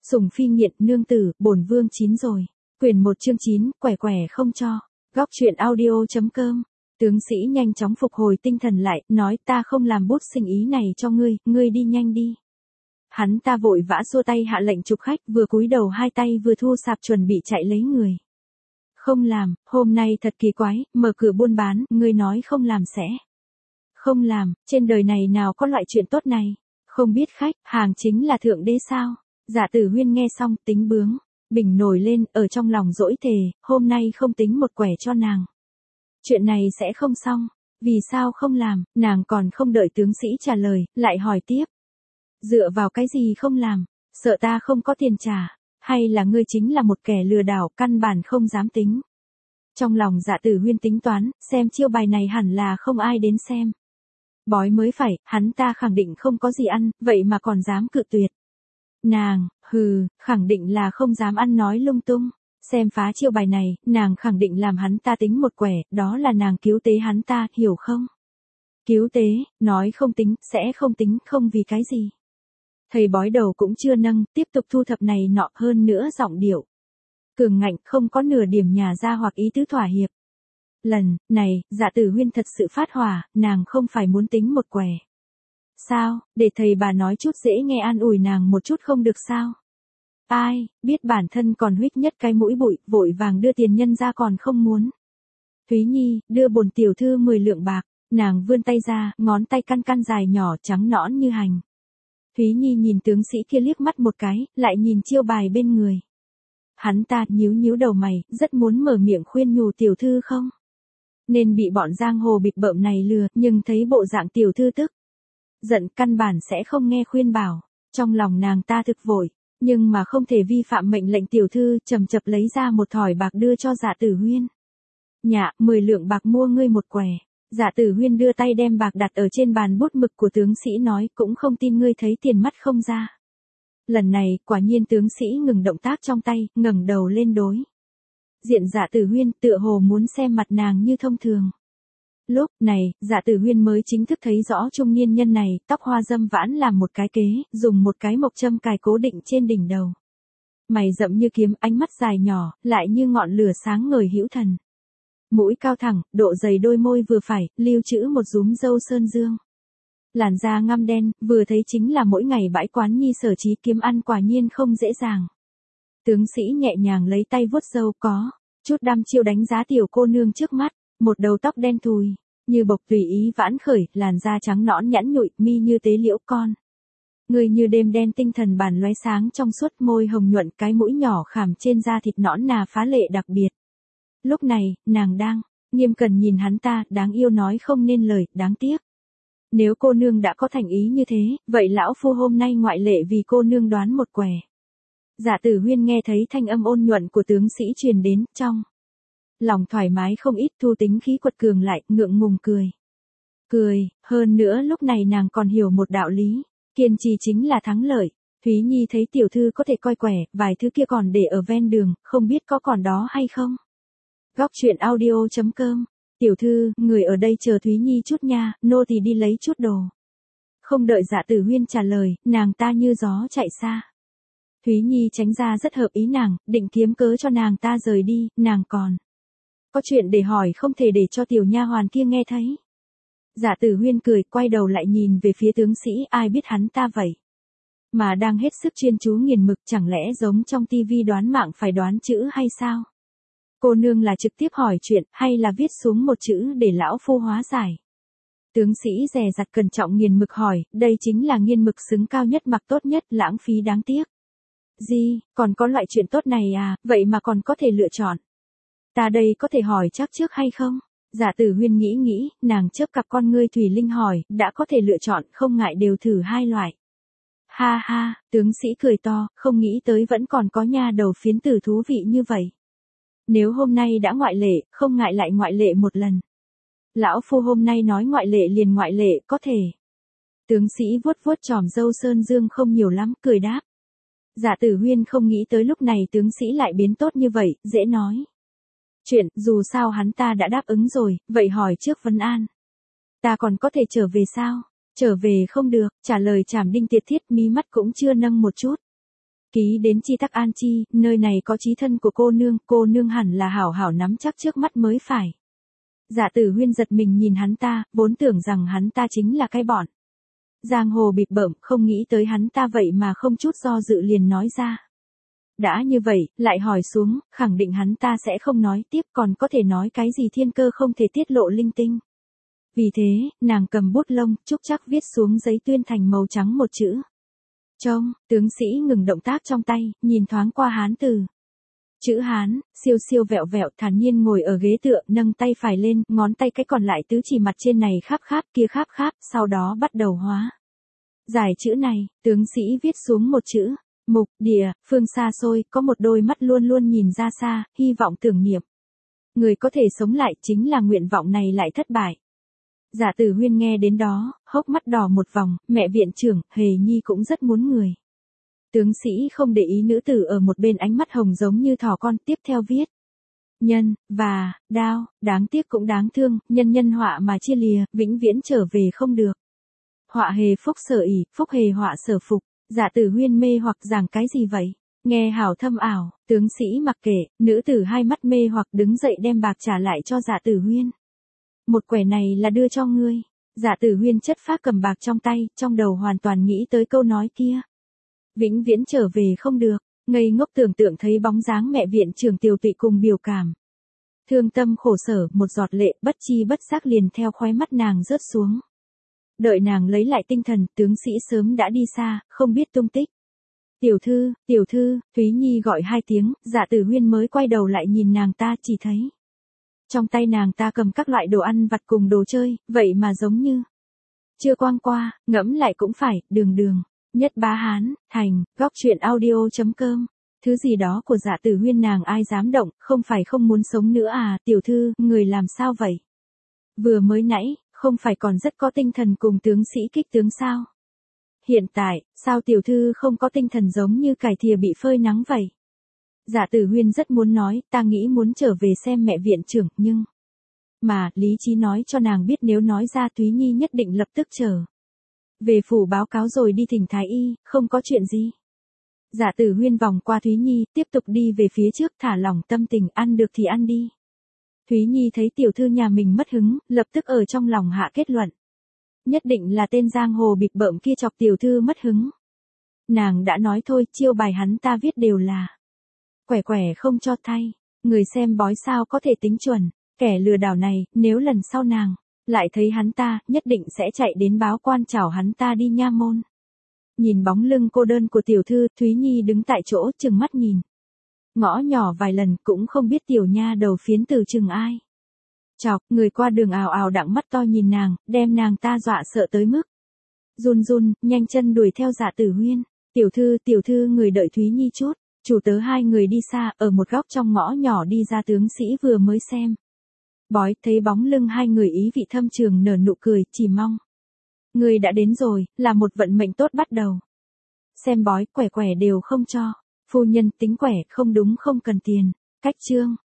Sủng phi nghiện nương tử, bổn vương chín rồi. Quyển 1 chương 9, quẻ quẻ không cho. Góc truyện audio.com. Tướng sĩ nhanh chóng phục hồi tinh thần lại, nói ta không làm bút sinh ý này cho ngươi, ngươi đi nhanh đi. Hắn ta vội vã xua tay hạ lệnh chụp khách, vừa cúi đầu hai tay vừa thu sạp chuẩn bị chạy lấy người. Không làm, hôm nay thật kỳ quái, mở cửa buôn bán, ngươi nói không làm sẽ. Không làm, trên đời này nào có loại chuyện tốt này. Không biết khách, hàng chính là thượng đế sao? Dạ Tử Huyên nghe xong, tính bướng, bình nổi lên, ở trong lòng dỗi thề, hôm nay không tính một quẻ cho nàng. Chuyện này sẽ không xong, vì sao không làm, nàng còn không đợi tướng sĩ trả lời, lại hỏi tiếp. Dựa vào cái gì không làm, sợ ta không có tiền trả, hay là ngươi chính là một kẻ lừa đảo, căn bản không dám tính. Trong lòng Dạ Tử Huyên tính toán, xem chiêu bài này hẳn là không ai đến xem. Bói mới phải, hắn ta khẳng định không có gì ăn, vậy mà còn dám cự tuyệt. Nàng, khẳng định là không dám ăn nói lung tung. Xem phá chiêu bài này, nàng khẳng định làm hắn ta tính một quẻ, đó là nàng cứu tế hắn ta, hiểu không? Cứu tế, nói không tính, sẽ không tính, không vì cái gì. Thầy bói đầu cũng chưa nâng, tiếp tục thu thập này nọ, hơn nữa giọng điệu cường ngạnh, không có nửa điểm nhà ra hoặc ý tứ thỏa hiệp. Lần này, Dạ Tử Huyên thật sự phát hỏa, nàng không phải muốn tính một quẻ. Sao, để thầy bà nói chút dễ nghe an ủi nàng một chút không được sao? Ai, biết bản thân còn huých nhất cái mũi bụi, vội vàng đưa tiền nhân ra còn không muốn. Thúy Nhi, đưa bổn tiểu thư 10 lượng bạc, nàng vươn tay ra, ngón tay căn căn dài nhỏ trắng nõn như hành. Thúy Nhi nhìn tướng sĩ kia liếc mắt một cái, lại nhìn chiêu bài bên người. Hắn ta nhíu nhíu đầu mày, rất muốn mở miệng khuyên nhủ tiểu thư không? Nên bị bọn giang hồ bịp bợm này lừa, nhưng thấy bộ dạng tiểu thư tức giận, căn bản sẽ không nghe khuyên bảo. Trong lòng nàng ta thực vội, nhưng mà không thể vi phạm mệnh lệnh tiểu thư, chầm chập lấy ra một thỏi bạc đưa cho Dạ Tử Huyên. Nhạ, 10 lượng bạc mua ngươi một quẻ. Dạ Tử Huyên đưa tay đem bạc đặt ở trên bàn bút mực của tướng sĩ nói, cũng không tin ngươi thấy tiền mắt không ra. Lần này, quả nhiên tướng sĩ ngừng động tác trong tay, ngẩng đầu lên đối diện Dạ Tử Huyên, tựa hồ muốn xem mặt nàng như thông thường. Lúc này, Dạ Tử Huyên mới chính thức thấy rõ trung niên nhân này, tóc hoa dâm vãn làm một cái kế, dùng một cái mộc châm cài cố định trên đỉnh đầu. Mày rậm như kiếm, ánh mắt dài nhỏ, lại như ngọn lửa sáng ngời hữu thần. Mũi cao thẳng, độ dày đôi môi vừa phải, lưu trữ một rúm râu sơn dương. Làn da ngăm đen, vừa thấy chính là mỗi ngày bãi quán nhi sở trí kiếm ăn, quả nhiên không dễ dàng. Tướng sĩ nhẹ nhàng lấy tay vuốt râu, có chút đăm chiêu đánh giá tiểu cô nương trước mắt, một đầu tóc đen thùi, như bộc tùy ý vãn khởi, làn da trắng nõn nhẵn nhụi, mi như tế liễu con. Người như đêm đen tinh thần bản lóe sáng trong suốt, môi hồng nhuận, cái mũi nhỏ khảm trên da thịt nõn nà phá lệ đặc biệt. Lúc này, nàng đang nghiêm cẩn nhìn hắn ta, đáng yêu nói không nên lời, đáng tiếc. Nếu cô nương đã có thành ý như thế, vậy lão phu hôm nay ngoại lệ vì cô nương đoán một quẻ. Dạ Tử Huyên nghe thấy thanh âm ôn nhuận của tướng sĩ truyền đến, trong lòng thoải mái không ít, thu tính khí quật cường lại, ngượng ngùng cười. Hơn nữa lúc này nàng còn hiểu một đạo lý, kiên trì chính là thắng lợi. Thúy Nhi thấy tiểu thư có thể coi quẻ, vài thứ kia còn để ở ven đường, không biết có còn đó hay không. Góc truyện audio.com. Tiểu thư, người ở đây chờ Thúy Nhi chút nha, nô thì đi lấy chút đồ. Không đợi Dạ Tử Huyên trả lời, nàng ta như gió chạy xa. Thúy Nhi tránh ra rất hợp ý nàng, định kiếm cớ cho nàng ta rời đi, nàng còn có chuyện để hỏi không thể để cho tiểu nha hoàn kia nghe thấy. Dạ Tử Huyên cười, quay đầu lại nhìn về phía tướng sĩ, ai biết hắn ta vậy mà đang hết sức chuyên chú nghiền mực, chẳng lẽ giống trong tivi đoán mạng phải đoán chữ hay sao? Cô nương là trực tiếp hỏi chuyện, hay là viết xuống một chữ để lão phu hóa giải? Tướng sĩ dè dặt cẩn trọng nghiền mực hỏi, đây chính là nghiên mực xứng cao nhất mặc tốt nhất, lãng phí đáng tiếc. Gì, còn có loại chuyện tốt này à, vậy mà còn có thể lựa chọn. Ta đây có thể hỏi chắc trước hay không? Dạ Tử Huyên nghĩ, nàng chớp cặp con ngươi thủy linh hỏi, đã có thể lựa chọn, không ngại đều thử hai loại. Ha ha, tướng sĩ cười to, không nghĩ tới vẫn còn có nha đầu phiến tử thú vị như vậy. Nếu hôm nay đã ngoại lệ, không ngại lại ngoại lệ một lần. Lão phu hôm nay nói ngoại lệ liền ngoại lệ, có thể. Tướng sĩ vuốt vuốt chòm râu sơn dương không nhiều lắm, cười đáp. Dạ Tử Huyên không nghĩ tới lúc này tướng sĩ lại biến tốt như vậy, dễ nói chuyện, dù sao hắn ta đã đáp ứng rồi, vậy hỏi trước vấn an. Ta còn có thể trở về sao? Trở về không được, trả lời chảm đinh tiệt thiết, mí mắt cũng chưa nâng một chút. Ký đến chi tắc an chi, nơi này có chí thân của cô nương hẳn là hảo hảo nắm chắc trước mắt mới phải. Dạ Tử Huyên giật mình nhìn hắn ta, vốn tưởng rằng hắn ta chính là cái bọn giang hồ bịp bợm, không nghĩ tới hắn ta vậy mà không chút do dự liền nói ra. Đã như vậy, lại hỏi xuống, khẳng định hắn ta sẽ không nói tiếp, còn có thể nói cái gì thiên cơ không thể tiết lộ linh tinh. Vì thế, nàng cầm bút lông, trúc chắc viết xuống giấy tuyên thành màu trắng một chữ. Trông, tướng sĩ ngừng động tác trong tay, nhìn thoáng qua Hán từ. Chữ Hán, siêu siêu vẹo vẹo, thản nhiên ngồi ở ghế tựa, nâng tay phải lên, ngón tay cái còn lại tứ chỉ mặt trên này kháp kia kháp, sau đó bắt đầu hóa. Giải chữ này, tướng sĩ viết xuống một chữ. Mục, địa, phương xa xôi, có một đôi mắt luôn luôn nhìn ra xa, hy vọng tưởng niệm. Người có thể sống lại chính là nguyện vọng này lại thất bại. Dạ Tử Huyên nghe đến đó, hốc mắt đỏ một vòng, mẹ viện trưởng, Hề Nhi cũng rất muốn người. Tướng sĩ không để ý nữ tử ở một bên ánh mắt hồng giống như thỏ con, tiếp theo viết. Nhân, và, đao, đáng tiếc cũng đáng thương, nhân họa mà chia lìa, vĩnh viễn trở về không được. Họa hề phúc sở ỷ, phúc hề họa sở phục. Dạ Tử Huyên mê hoặc giảng cái gì vậy? Nghe hảo thâm ảo, tướng sĩ mặc kệ, nữ tử hai mắt mê hoặc đứng dậy đem bạc trả lại cho Dạ Tử Huyên. Một quẻ này là đưa cho ngươi. Dạ Tử Huyên chất phác cầm bạc trong tay, trong đầu hoàn toàn nghĩ tới câu nói kia. Vĩnh viễn trở về không được, ngây ngốc tưởng tượng thấy bóng dáng mẹ viện trưởng Tiểu Tụy cùng biểu cảm. Thương tâm khổ sở, một giọt lệ bất chi bất giác liền theo khóe mắt nàng rớt xuống. Đợi nàng lấy lại tinh thần, tướng sĩ sớm đã đi xa, không biết tung tích. Tiểu thư, Thúy Nhi gọi hai tiếng, Dạ Tử Huyên mới quay đầu lại nhìn nàng ta, chỉ thấy. Trong tay nàng ta cầm các loại đồ ăn vặt cùng đồ chơi, vậy mà giống như. Chưa quang qua, ngẫm lại cũng phải, đường. Nhất Bá Hán, thành, góc truyện audio.com. Thứ gì đó của Dạ Tử Huyên nàng ai dám động, không phải không muốn sống nữa à, tiểu thư, người làm sao vậy? Vừa mới nãy, không phải còn rất có tinh thần cùng tướng sĩ kích tướng sao? Hiện tại, sao tiểu thư không có tinh thần giống như cải thìa bị phơi nắng vậy? Dạ Tử Huyên rất muốn nói, ta nghĩ muốn trở về xem mẹ viện trưởng, nhưng. Mà, lý trí nói cho nàng biết nếu nói ra Thúy Nhi nhất định lập tức trở về phủ báo cáo rồi đi thỉnh thái y, không có chuyện gì. Dạ Tử Huyên vòng qua Thúy Nhi, tiếp tục đi về phía trước, thả lỏng tâm tình, ăn được thì ăn đi. Thúy Nhi thấy tiểu thư nhà mình mất hứng, lập tức ở trong lòng hạ kết luận. Nhất định là tên giang hồ bịp bợm kia chọc tiểu thư mất hứng. Nàng đã nói thôi, chiêu bài hắn ta viết đều là quẻ không cho thay. Người xem bói sao có thể tính chuẩn. Kẻ lừa đảo này, nếu lần sau nàng lại thấy hắn ta, nhất định sẽ chạy đến báo quan chảo hắn ta đi nha môn. Nhìn bóng lưng cô đơn của tiểu thư, Thúy Nhi đứng tại chỗ, chừng mắt nhìn. Ngõ nhỏ vài lần cũng không biết tiểu nha đầu phiến từ chừng ai. Chọc, người qua đường ào ào đặng mắt to nhìn nàng, đem nàng ta dọa sợ tới mức. Run, nhanh chân đuổi theo Dạ Tử Huyên. Tiểu thư người đợi Thúy Nhi chút. Chủ tớ hai người đi xa, ở một góc trong ngõ nhỏ đi ra tướng sĩ vừa mới xem. Bói, thấy bóng lưng hai người ý vị thâm trường nở nụ cười, chỉ mong. Người đã đến rồi, là một vận mệnh tốt bắt đầu. Xem bói, quẻ đều không cho. Phu nhân tính quẻ, không đúng không cần tiền. Cách chương.